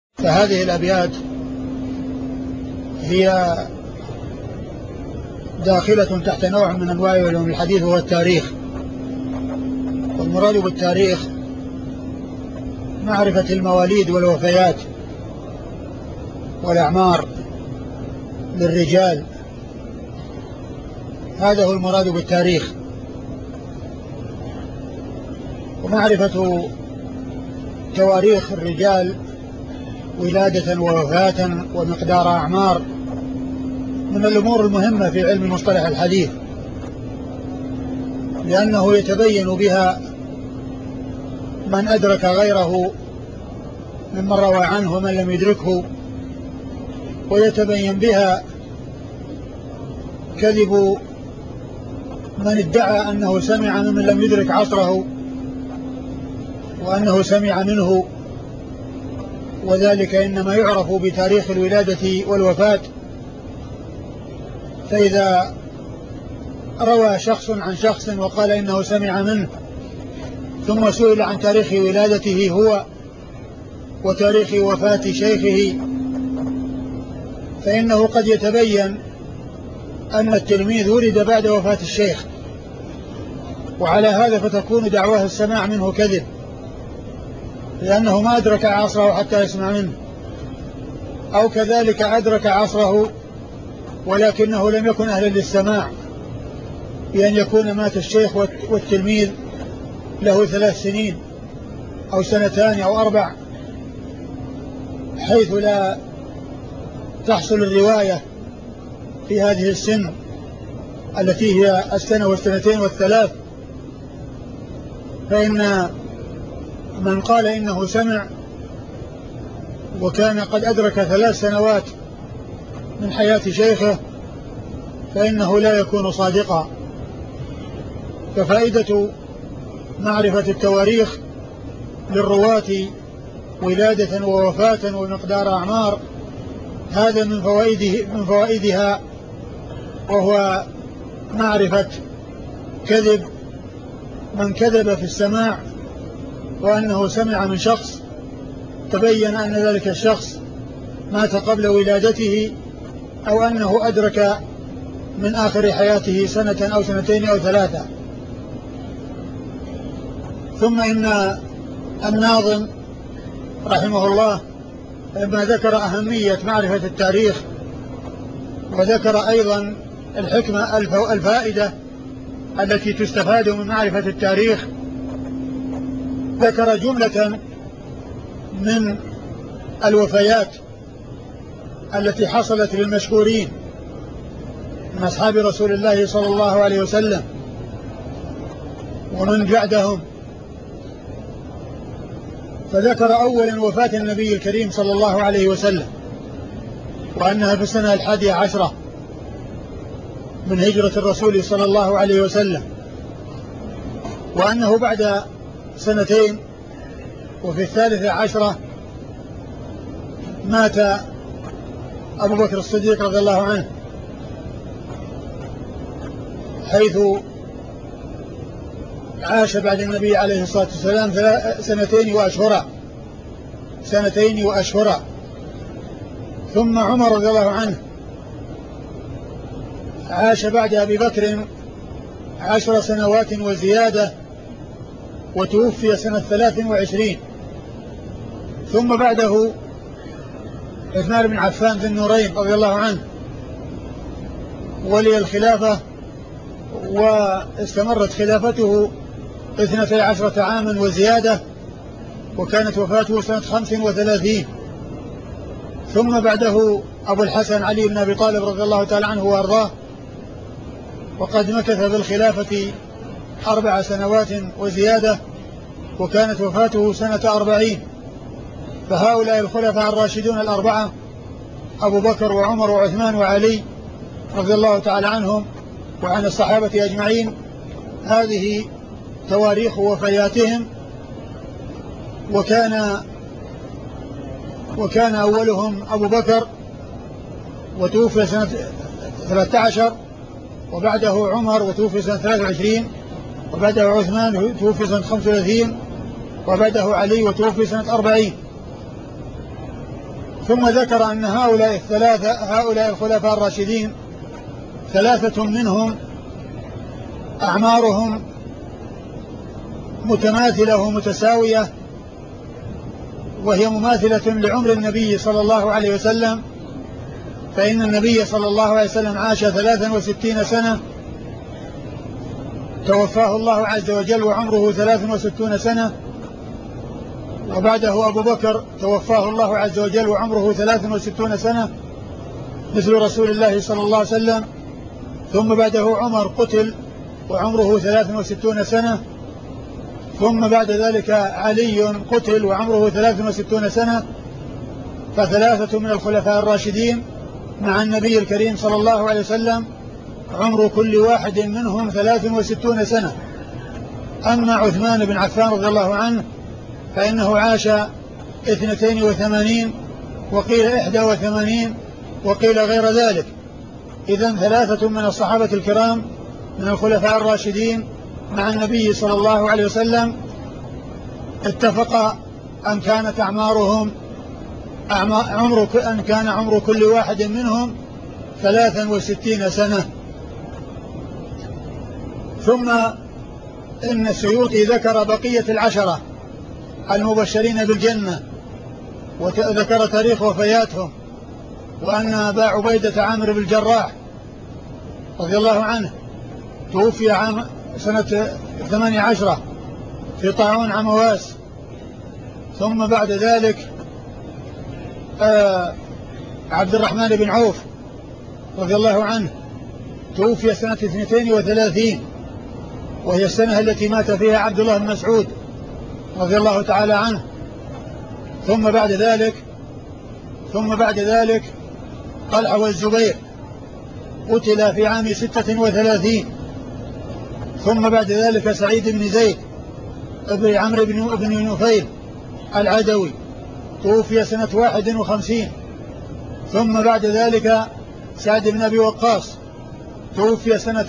فهذه الأبيات هي داخلة تحت نوع من أنواع علوم الحديث وهو التاريخ. والمراد بالتاريخ معرفة المواليد والوفيات والأعمار للرجال، هذا هو المراد بالتاريخ. ومعرفة تواريخ الرجال ولادة ووفاة ومقدار أعمار من الأمور المهمة في علم مصطلح الحديث، لأنه يتبين بها من أدرك غيره ممن روى عنه ومن لم يدركه، ويتبين بها كذب من ادعى أنه سمع ممن لم يدرك عصره وأنه سمع منه، وذلك إنما يعرف بتاريخ الولادة والوفاة. فإذا روى شخص عن شخص وقال إنه سمع منه ثم سئل عن تاريخ ولادته هو وتاريخ وفاة شيخه، فإنه قد يتبين أن التلميذ ولد بعد وفاة الشيخ، وعلى هذا فتكون دعواه السماع منه كذب، لأنه ما أدرك عصره حتى يسمع منه، أو كذلك أدرك عصره ولكنه لم يكن أهلا للسماع، بأن يكون مات الشيخ والتلميذ له 3 سنين أو 2 أو 4، حيث لا تحصل الرواية في هذه السن التي هي 1 و2 و3. فإن من قال إنه سمع وكان قد أدرك 3 سنوات من حياة شيخه فإنه لا يكون صادقا. ففائدة معرفة التواريخ للرواة ولادة ووفاة ومقدار أعمار هذا من فوائدها، وهو معرفة كذب من كذب في السماع، وأنه سمع من شخص تبين أن ذلك الشخص مات قبل ولادته، أو أنه أدرك من آخر حياته 1 أو 2 أو 3. ثم إن الناظم رحمه الله لما ذكر أهمية معرفة التاريخ وذكر أيضا الحكمة الفائدة التي تستفاد من معرفة التاريخ، ذكر جملة من الوفيات التي حصلت للمشهورين من أصحاب رسول الله صلى الله عليه وسلم ومن بعدهم. فذكر أولا وفاة النبي الكريم صلى الله عليه وسلم، وأنها في السنة 11 من هجرة الرسول صلى الله عليه وسلم، وأنه بعد 2 سنين وفي 13 مات أبو بكر الصديق رضي الله عنه، حيث عاش بعد النبي عليه الصلاة والسلام 2 وأشهرا. ثم عمر رضي الله عنه عاش بعد أبي بكر 10 سنوات وزيادة، وتوفي سنة 23. ثم بعده عثمان بن عفان ذي النورين رضي الله عنه ولي الخلافة، واستمرت خلافته 12 عاما وزيادة، وكانت وفاته سنة 35. ثم بعده أبو الحسن علي بن أبي طالب رضي الله تعالى عنه وأرضاه، وقد مكث بالخلافة 4 سنوات وزيادة، وكانت وفاته سنة 40. فهؤلاء الخلفاء الراشدون 4 أبو بكر وعمر وعثمان وعلي رضي الله تعالى عنهم وعن الصحابة أجمعين، هذه تواريخ وفياتهم. وكان أولهم أبو بكر وتوفي سنة 13، وبعده عمر وتوفي سنة 23، وبعده عثمان توفي سنة 35، وبعده علي وتوفي سنة 40. ثم ذكر أن هؤلاء الخلفاء الراشدين ثلاثة منهم أعمارهم متماثلة ومتساوية، وهي مماثلة لعمر النبي صلى الله عليه وسلم، فإن النبي صلى الله عليه وسلم عاش 63 سنة توفاه الله عز وجل وعمره 63 سنة، وبعده أبو بكر توفاه الله عز وجل وعمره 63 سنة مثل رسول الله صلى الله عليه وسلم، ثم بعده عمر قتل وعمره 63 سنة، ثم بعد ذلك علي قتل وعمره 63 سنة. فثلاثة من الخلفاء الراشدين مع النبي الكريم صلى الله عليه وسلم عمر كل واحد منهم 63 سنة. أما عثمان بن عفان رضي الله عنه فإنه عاش 82 وقيل 81 وقيل غير ذلك. إذن ثلاثة من الصحابة الكرام من الخلفاء الراشدين مع النبي صلى الله عليه وسلم اتفق أن كانت أن كان عمر كل واحد منهم 63 سنة. ثم إن السيوطي ذكر بقية العشرة المبشرين بالجنة وذكر تاريخ وفياتهم، وأن أبا عبيدة عامر بن الجراح رضي الله عنه توفي عام سنة 18 في طاعون عمواس. ثم بعد ذلك عبد الرحمن بن عوف رضي الله عنه توفي سنة 32 وهي السنة التي مات فيها عبد الله بن مسعود رضي الله تعالى عنه. ثم بعد ذلك طلحة والزبير قتل في عام 36. ثم بعد ذلك سعيد بن زيد ابن عمرو بن نفيل العدوي توفي سنة 51. ثم بعد ذلك سعد بن أبي وقاص توفي سنة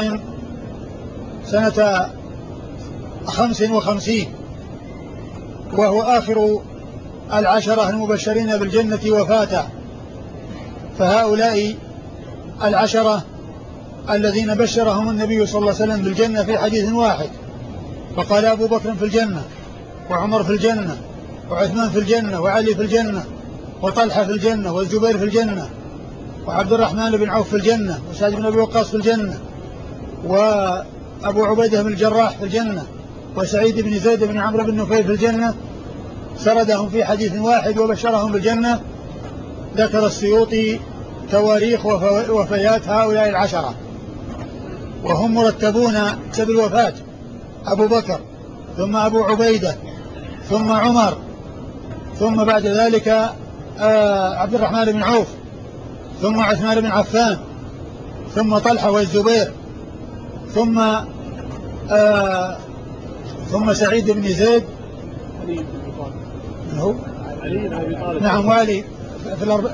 55 وهو آخر العشرة المبشرين بالجنة وفاته. فهؤلاء العشرة الذين بشرهم النبي صلى الله عليه وسلم بالجنة في حديث واحد، فقال أبو بكر في الجنة، وعمر في الجنة، وعثمان في الجنة، وعلي في الجنة، وطلحة في الجنة، والزبير في الجنة، وعبد الرحمن بن عوف في الجنة، وسعد بن أبي وقاص في الجنة، وأبو عبيدة بن الجراح في الجنة، وسعيد بن زيد بن عمرو بن نفيل في الجنة. سردهم في حديث واحد وبشرهم بالجنة. ذكر السيوطي تواريخ وفيات هؤلاء العشرة، وهم مرتبون حسب الوفاة: أبو بكر، ثم أبو عبيدة، ثم عمر، ثم بعد ذلك عبد الرحمن بن عوف، ثم عثمان بن عفان، ثم طلحة والزبير، ثم سعيد بن زيد، نعم، والي في الأرض،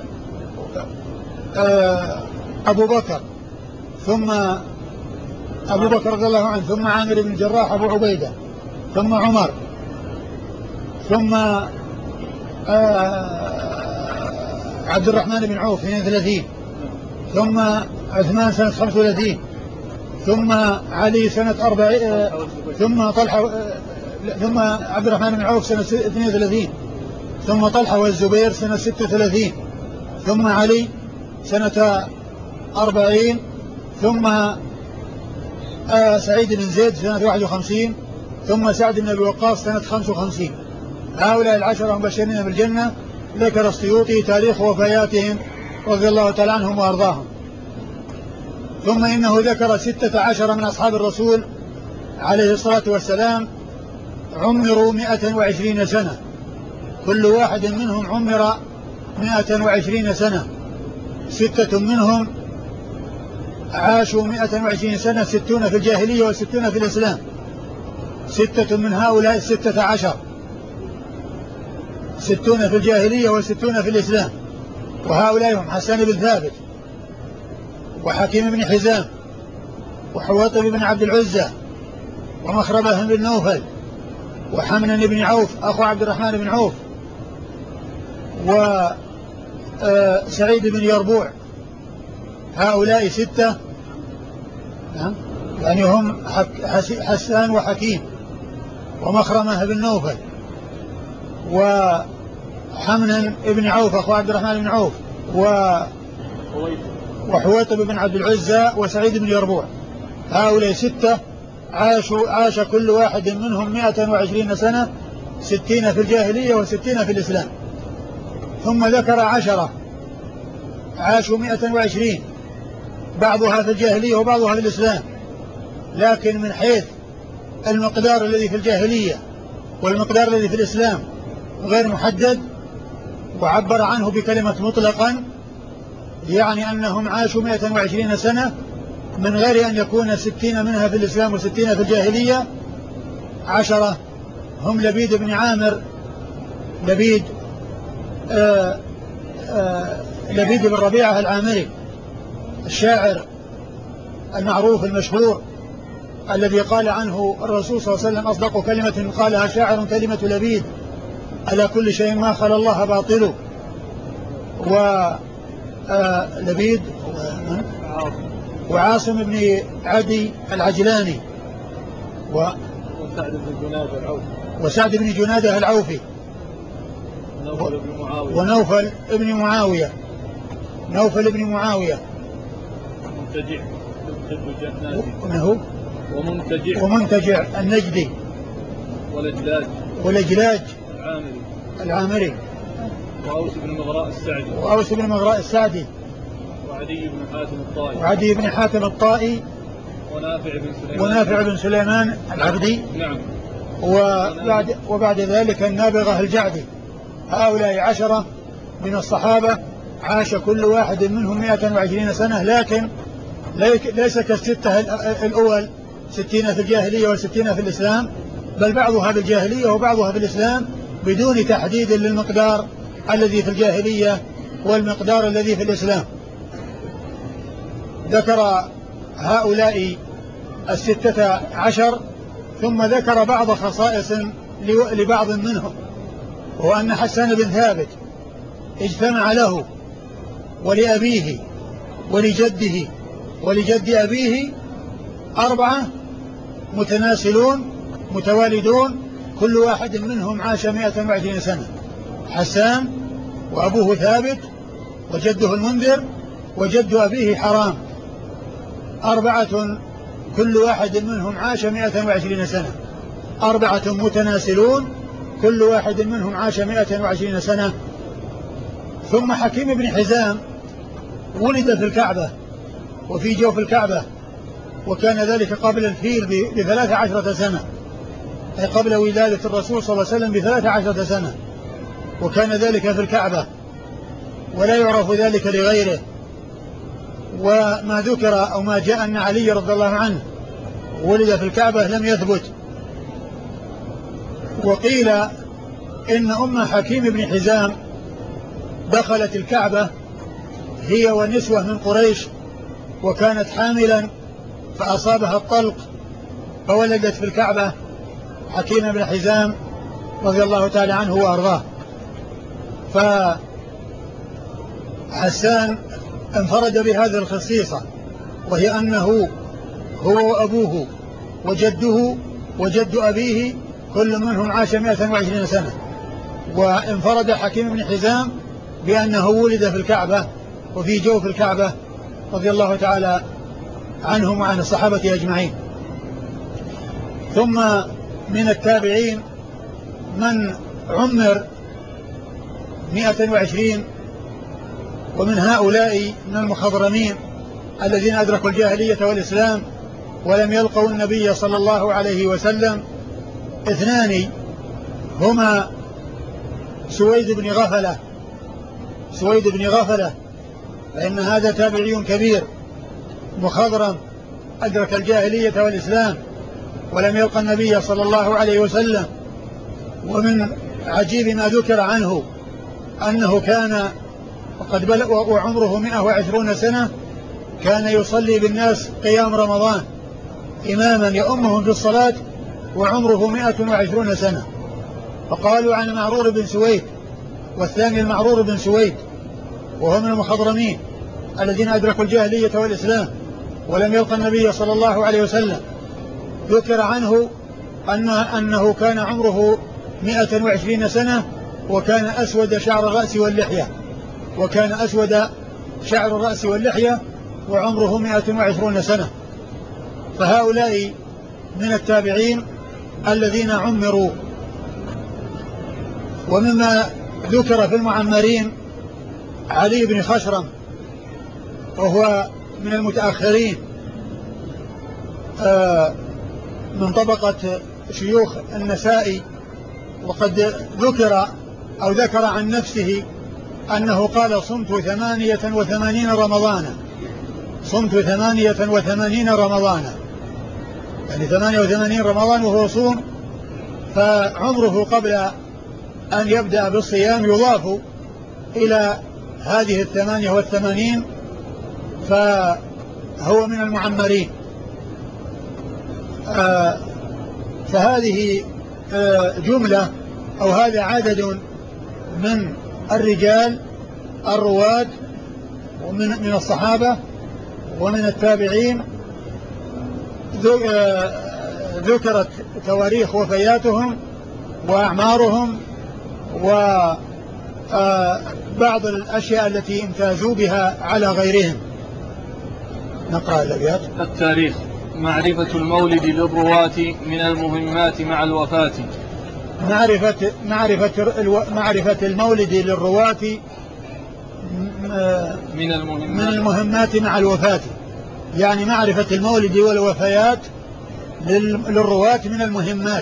أبو بكر، ثم أبو بكر رضي الله عنه، ثم عامر بن الجراح أبو عبيدة، ثم عمر، ثم عبد الرحمن بن عوف 32، ثم عثمان سنة 35، ثم علي سنة 40، ثم طلحة، ثم عبد الرحمن بن عوف سنة 32، ثم طلحة والزبير سنة 36، ثم علي سنة 40، ثم سعيد بن زيد سنة 51، ثم سعد بن أبي وقاص سنة 55. هؤلاء العشرة مبشرين بالجنة. ذكر السيوطي تاريخ وفياتهم رضي الله تعالى عنهم وأرضاهم. ثم إنه ذكر 16 من أصحاب الرسول عليه الصلاة والسلام عمروا 120 سنة، كل واحد منهم عمر 120 سنة. 6 منهم عاشوا 120 سنة، 60 في الجاهلية و60 في الإسلام. 6 من هؤلاء 16، 60 في الجاهلية و60 في الإسلام. وهؤلاء هم حسان بن ثابت، وحكيم بن حزام، وحواطب بن عبد العزة، ومخربة بن نوفل، وحمنا بن عوف أخو عبد الرحمن بن عوف، سعيد بن يربوع. هؤلاء 6 يعني هم حسان وحكيم ومخرمة بن نوفل وحمنا بن عوف أخو عبد الرحمن بن عوف وحويطب بن عبد العزى وسعيد بن يربوع. هؤلاء 6 عاش كل واحد منهم 120 سنة، 60 في الجاهلية و60 في الإسلام. ثم ذكر 10 عاشوا 120، بعضها في الجاهلية وبعضها في الإسلام، لكن من حيث المقدار الذي في الجاهلية والمقدار الذي في الإسلام غير محدد، وعبر عنه بكلمة مطلقا، يعني أنهم عاشوا 120 سنة من غير أن يكون 60 منها في الإسلام و60 في الجاهلية. 10 هم لبيد بن عامر، لبيد بن ربيعة العامري الشاعر المعروف المشهور الذي قال عنه الرسول صلى الله عليه وسلم: أصدق كلمة قالها شاعر كلمة لبيد، على كل شيء ما خلا الله باطل. ولبيد وعاصم بن عدي العجلاني وسعد بن جنادة العوفي ونوفل بن معاوية ومنتجع النجدي ولجلاج العامري وأوس بن مغراء السعدي وعدي بن حاتم الطائي ونافع بن سليمان العبدي. نعم. وبعد ذلك النابغة الجعدي. هؤلاء 10 من الصحابة عاش كل واحد منهم 120 سنة، لكن ليس كالستة الأول 60 في الجاهلية و60 في الإسلام، بل بعضها في الجاهلية وبعضها في الإسلام بدون تحديد للمقدار الذي في الجاهلية والمقدار الذي في الإسلام. ذكر هؤلاء 16 ثم ذكر بعض خصائص لبعض منهم، وهو أن حسان بن ثابت اجتمع له ولأبيه ولجده ولجد أبيه 4 متناسلون متوالدون، كل واحد منهم عاش 120 سنة. حسان وأبوه ثابت وجده المنذر وجد أبيه حرام، 4 كل واحد منهم عاش 120 سنة، 4 متناسلون كل واحد منهم عاش 120 سنة. ثم حكيم بن حزام ولد في الكعبة وفي جوف الكعبة، وكان ذلك قبل الفيل ب13 سنة، أي قبل ولادة الرسول صلى الله عليه وسلم ب13 سنة، وكان ذلك في الكعبة ولا يعرف ذلك لغيره. وما ذكر أو ما جاء أن علي رضي الله عنه ولد في الكعبة لم يثبت. وقيل إن أم حكيم بن حزام دخلت الكعبة هي ونسوة من قريش، وكانت حاملا فأصابها الطلق فولدت في الكعبة حكيم بن حزام رضي الله تعالى عنه وأرضاه. فحسان انفرد بهذه الخصيصة، وهي أنه هو وأبوه وجده وجد أبيه كل منهم عاش 120 سنة. وانفرد حكيم بن حزام بأنه ولد في الكعبة وفي جوف الكعبة رضي الله تعالى عنهم وعن الصحابة أجمعين. ثم من التابعين من عمر 120، ومن هؤلاء من المخضرمين الذين أدركوا الجاهلية والإسلام ولم يلقوا النبي صلى الله عليه وسلم 2 هما سويد بن غفلة، فإن هذا تابعي كبير مخضرم أدرك الجاهلية والإسلام ولم يلقى النبي صلى الله عليه وسلم. ومن عجيب ما ذكر عنه أنه كان وقد بلغ وعمره 120 سنة، كان يصلي بالناس قيام رمضان إماما يؤمهم في الصلاة وعمره 120 سنة. فقالوا عن معرور بن سويد، والثاني المعرور بن سويد، وهو من المخضرمين الذين أدركوا الجاهلية والإسلام ولم يلقى النبي صلى الله عليه وسلم. ذكر عنه أنه كان عمره 120 سنة، وكان أسود شعر الرأس واللحية، وعمره 120 سنة. فهؤلاء من التابعين الذين عمروا. ومما ذكر في المعمرين علي بن خشرم، وهو من المتأخرين من طبقة شيوخ النسائي، وقد ذكر عن نفسه أنه قال: صمت 88 رمضانا، يعني 88 رمضان وهو صوم. فعمره قبل أن يبدأ بالصيام يضاف إلى هذه 88، فهو من المعمرين. فهذه جملة أو هذا عدد من الرجال الرواة من الصحابة ومن التابعين، ذكرت تواريخ وفياتهم وأعمارهم وبعض الأشياء التي امتازوا بها على غيرهم. نقرأ الأبيات. التاريخ: معرفة المولد للرواة من المهمات مع الوفاة. معرفة المولد للرواة من المهمات مع الوفاة، يعني معرفة المولد والوفيات للرواة من المهمات.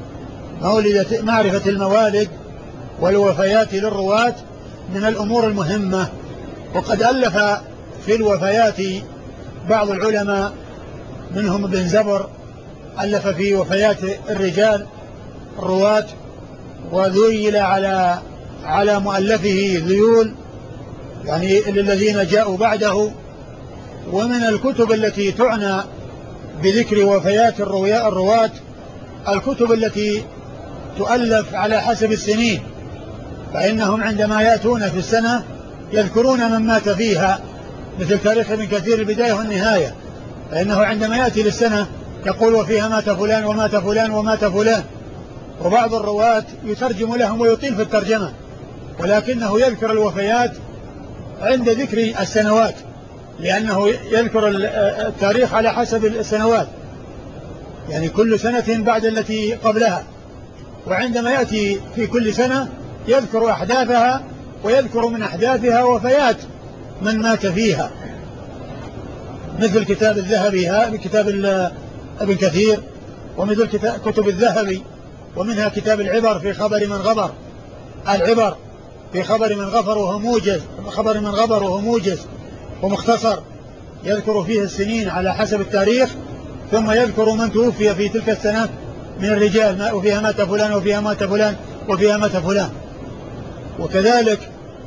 معرفة الموالد والوفيات للرواة من الأمور المهمة. وقد ألف في الوفيات بعض العلماء، منهم ابن زبر ألف في وفيات الرجال الرواة، وذيل على مؤلفه ذيول، يعني للذين جاءوا بعده. ومن الكتب التي تعنى بذكر وفيات الرواة الكتب التي تؤلف على حسب السنين، فإنهم عندما يأتون في السنة يذكرون من مات فيها، مثل تاريخ ابن كثير البداية والنهاية، فإنه عندما يأتي للسنة يقول: وفيها مات فلان ومات فلان ومات فلان. وبعض الرواة يترجم لهم ويطيل في الترجمة، ولكنه يذكر الوفيات عند ذكر السنوات، لأنه يذكر التاريخ على حسب السنوات، يعني كل سنة بعد التي قبلها. وعندما يأتي في كل سنة يذكر أحداثها، ويذكر من أحداثها وفيات من مات فيها، مثل كتاب الذهبي، كتاب ابن كثير، ومثل كتب الذهبي، ومنها كتاب العبر في خبر من غبر، العبر في خبر من غبر وهو موجز ومختصر، يذكر فيه السنين على حسب التاريخ، ثم يذكر من توفي في تلك السنة من الرجال، وفيها مات فلان وفيها مات فلان وفيها مات فلان. وكذلك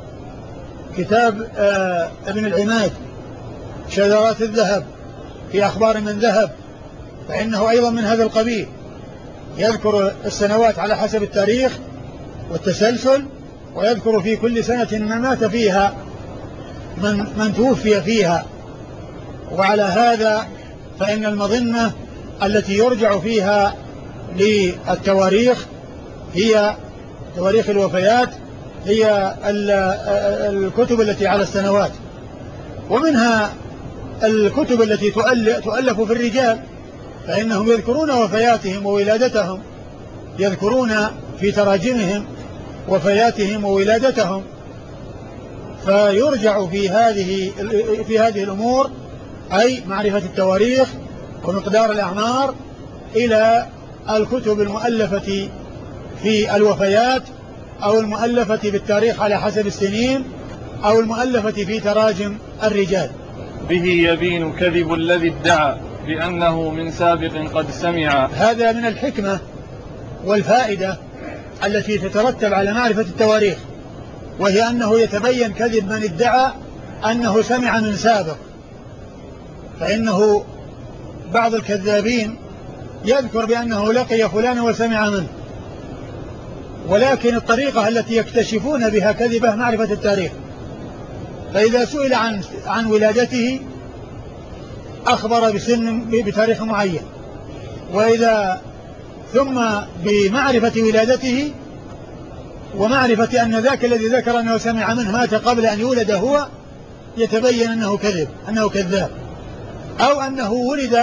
كتاب ابن العماد شذرات الذهب في أخبار من ذهب، فإنه أيضا من هذا القبيل، يذكر السنوات على حسب التاريخ والتسلسل، ويذكر في كل سنة من مات فيها من توفي فيها. وعلى هذا فإن المظنة التي يرجع فيها للتواريخ هي تواريخ الوفيات، هي الكتب التي على السنوات. ومنها الكتب التي تؤلف في الرجال، فإنهم يذكرون وفياتهم وولادتهم، يذكرون في تراجمهم وفياتهم وولادتهم. فيرجع في هذه الأمور، أي معرفة التواريخ ومقدار الأعمار، إلى الكتب المؤلفة في الوفيات، أو المؤلفة بالتاريخ على حسب السنين، أو المؤلفة في تراجم الرجال. به يبين كذب الذي ادعى بأنه من سابق قد سمع. هذا من الحكمة والفائدة التي تترتب على معرفة التواريخ، وهي أنه يتبين كذب من ادعى أنه سمع من سابق. فإنه بعض الكذابين يذكر بأنه لقي فلان وسمع منه، ولكن الطريقة التي يكتشفون بها كذبه معرفة التاريخ، فإذا سئل عن ولادته أخبر بتاريخ معين، وإذا ثم بمعرفة ولادته ومعرفة أن ذاك الذي ذكر أنه سمع منه مات قبل أن يولد هو، يتبين أنه كذاب، أو أنه ولد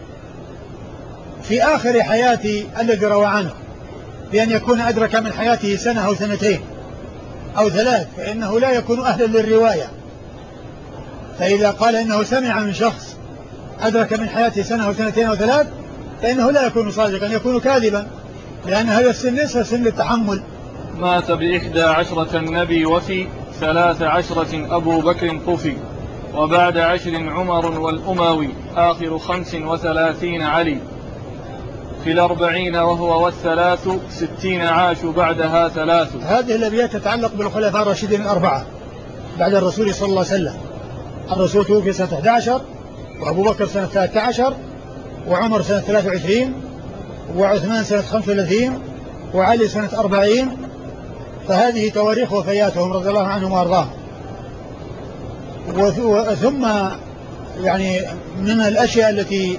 في آخر حياة الذي روى عنه، بأن يكون أدرك من حياته سنة أو سنتين أو ثلاث، فإنه لا يكون أهلا للرواية. فإذا قال إنه سمع من شخص أدرك من حياته سنة أو سنتين أو ثلاث فإنه لا يكون صادقا، يكون كاذبا، لأن هذا السن ليس سن التحمل. مات ب11 النبي وفي 13 أبو بكر طفي، وبعد 10 عمر والأموي، آخر 35 علي، في 40 وهو والثلاث 60 عاشوا بعدها 3. هذه الأبيات تتعلق بالخلفاء الراشدين الأربعة بعد الرسول صلى الله عليه وسلم. الرسول توفي سنة 11، وأبو بكر سنة 13، وعمر سنة 23، وعثمان سنة 35، وعلي سنة 40. فهذه تواريخ وفياتهم رضي الله عنهم وأرضاهم. ثم يعني من الأشياء التي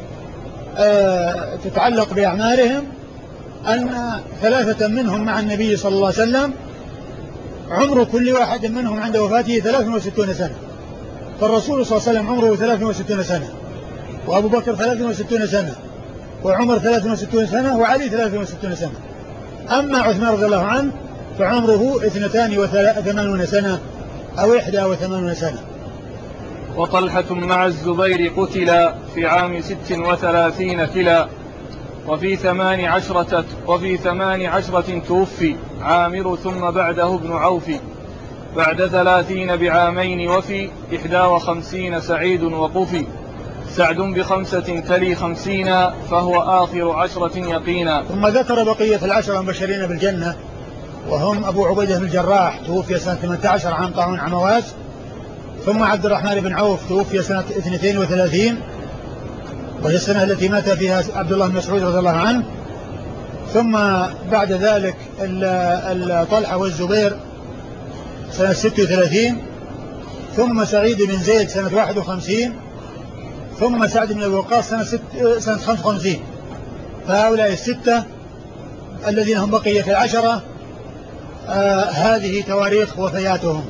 تتعلق بأعمارهم أن 3 منهم مع النبي صلى الله عليه وسلم، عمر كل واحد منهم عند وفاته 63 سنة. فالرسول صلى الله عليه وسلم عمره 63 سنة، وأبو بكر 63 سنة، وعمر 63 سنة، وعلي 63 سنة. أما عثمان رضي الله عنه فعمره 82 سنة أو 81 سنة. وطلحة مع الزبير قتلا في عام 36 كلا، وفي 18 توفي عامر، ثم بعده ابن عوف، بعد 30 بعامين، وفي 51 سعيد وقفي، سعد ب5 تلي 50، فهو آخر 10 يقينا. ثم ذكر بقية 10 المبشرين بالجنة، وهم أبو عبيدة بن الجراح توفي سنة 18 عام طاعون عمواس، ثم عبد الرحمن بن عوف توفي سنة 32 وهي السنة التي مات فيها عبد الله بن مسعود رضي الله عنه، ثم بعد ذلك طلحة والزبير سنة 36، ثم سعيد بن زيد سنة 51، ثم سعد بن أبي وقاص سنة 55. فهؤلاء 6 الذين هم بقية 10 هذه تواريخ وفياتهم.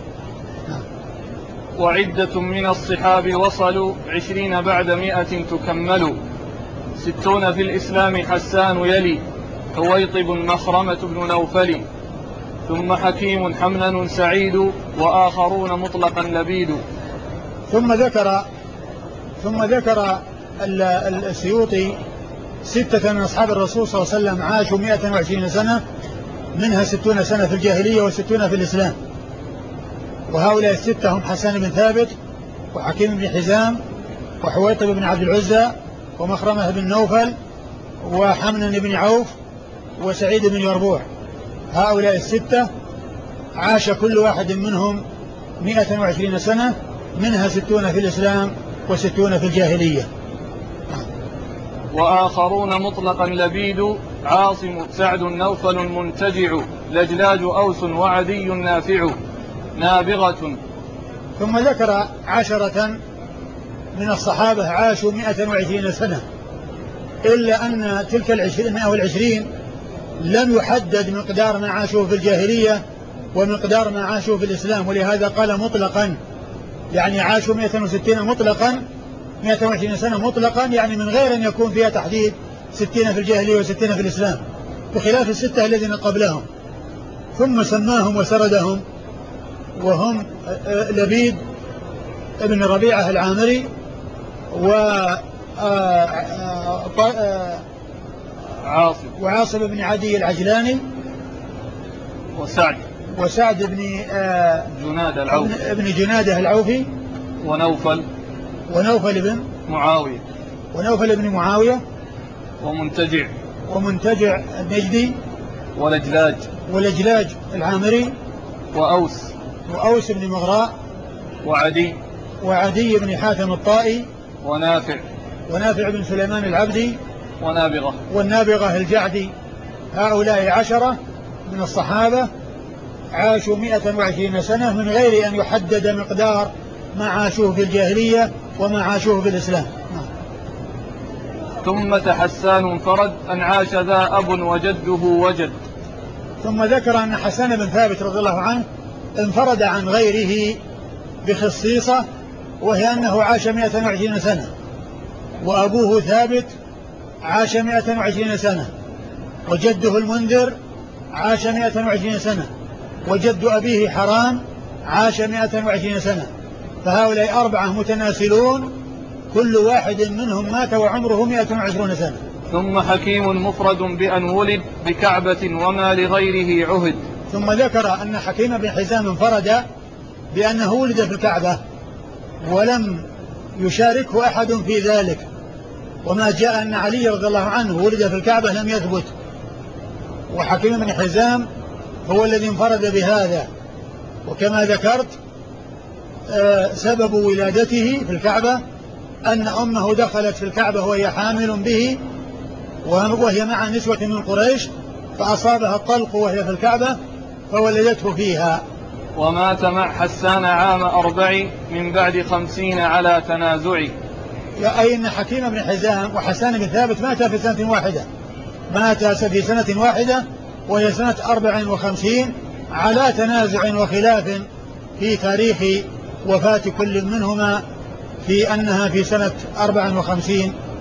وعدة من الصحاب وصلوا 20 بعد 100 تكمل، 60 في الإسلام حسان يلي، حويطب مخرمة بن نوفل، ثم حكيم حمنن سعيد، وآخرون مطلقا لبيد. ثم ذكر السيوطي 6 من أصحاب الرسول صلى الله عليه وسلم عاشوا 120 سنة، منها 60 سنة في الجاهلية و60 في الإسلام. وهؤلاء 6 هم حسان بن ثابت، وحكيم بن حزام، وحويطب بن عبد العزى، ومخرمة بن نوفل، وحمنن بن عوف، وسعيد بن يربوع. هؤلاء 6 عاش كل واحد منهم 120 سنة، منها 60 في الإسلام و60 في الجاهلية. وآخرون مطلقا لبيد، عاصم سعد نوفل منتجع، لجلاج أوس وعدي نافع، نابغة. ثم ذكر 10 من الصحابة عاشوا 120 سنة، إلا أن تلك 120 لم يحدد مقدار ما عاشوا في الجاهلية ومقدار ما عاشوا في الإسلام، ولهذا قال مطلقا، يعني عاشوا 160 مطلقا، 120 سنة مطلقا، يعني من غير أن يكون فيها تحديد 60 في الجاهلية و60 في الإسلام، بخلاف 6 الذين قبلهم. ثم سماهم وسردهم، وهم لبيد ابن ربيعة العامري، وعاصم بن عدي العجلاني، وسعد بن جنادة العوفي، ونوفل بن معاوية، ومنتجع النجدي، ولجلاج العامري، وأوس بن مغراء، وعدي بن حاتم الطائي، ونافع بن سليمان العبدي، والنابغة الجعدي. هؤلاء 10 من الصحابة عاشوا 120 سنة من غير أن يحدد مقدار ما عاشوه في الجاهلية وما عاشوه في الإسلام. ثم حسان انفرد أن عاش ذا أب وجده وجد. ثم ذكر أن حسان بن ثابت رضي الله عنه انفرد عن غيره بخصيصة، وهي أنه عاش 120 سنة، وأبوه ثابت عاش 120 سنة، وجده المنذر عاش 120 سنة، وجد أبيه حرام عاش 120 سنة، فهؤلاء 4 متناسلون كل واحد منهم مات وعمره 120 سنة. ثم حكيم مفرد بأن ولد بكعبة وما لغيره عهد. ثم ذكر أن حكيم بن حزام انفرد بأنه ولد في الكعبة ولم يشاركه أحد في ذلك، وما جاء أن علي رضي الله عنه ولد في الكعبة لم يثبت، وحكيم بن حزام هو الذي انفرد بهذا. وكما ذكرت سبب ولادته في الكعبة أن أمه دخلت في الكعبة وهي حامل به، وهي مع نسوة من قريش، فأصابها الطلق وهي في الكعبة فولدته فيها. ومات مع حسان عام 4 من بعد 50 على تنازع. أي أن حكيم بن حزام وحسان بن ثابت مات في سنة واحدة، مات في سنة واحدة وهي سنة 54 على تنازع وخلاف في تاريخ وفاة كل منهما، في أنها في سنة 54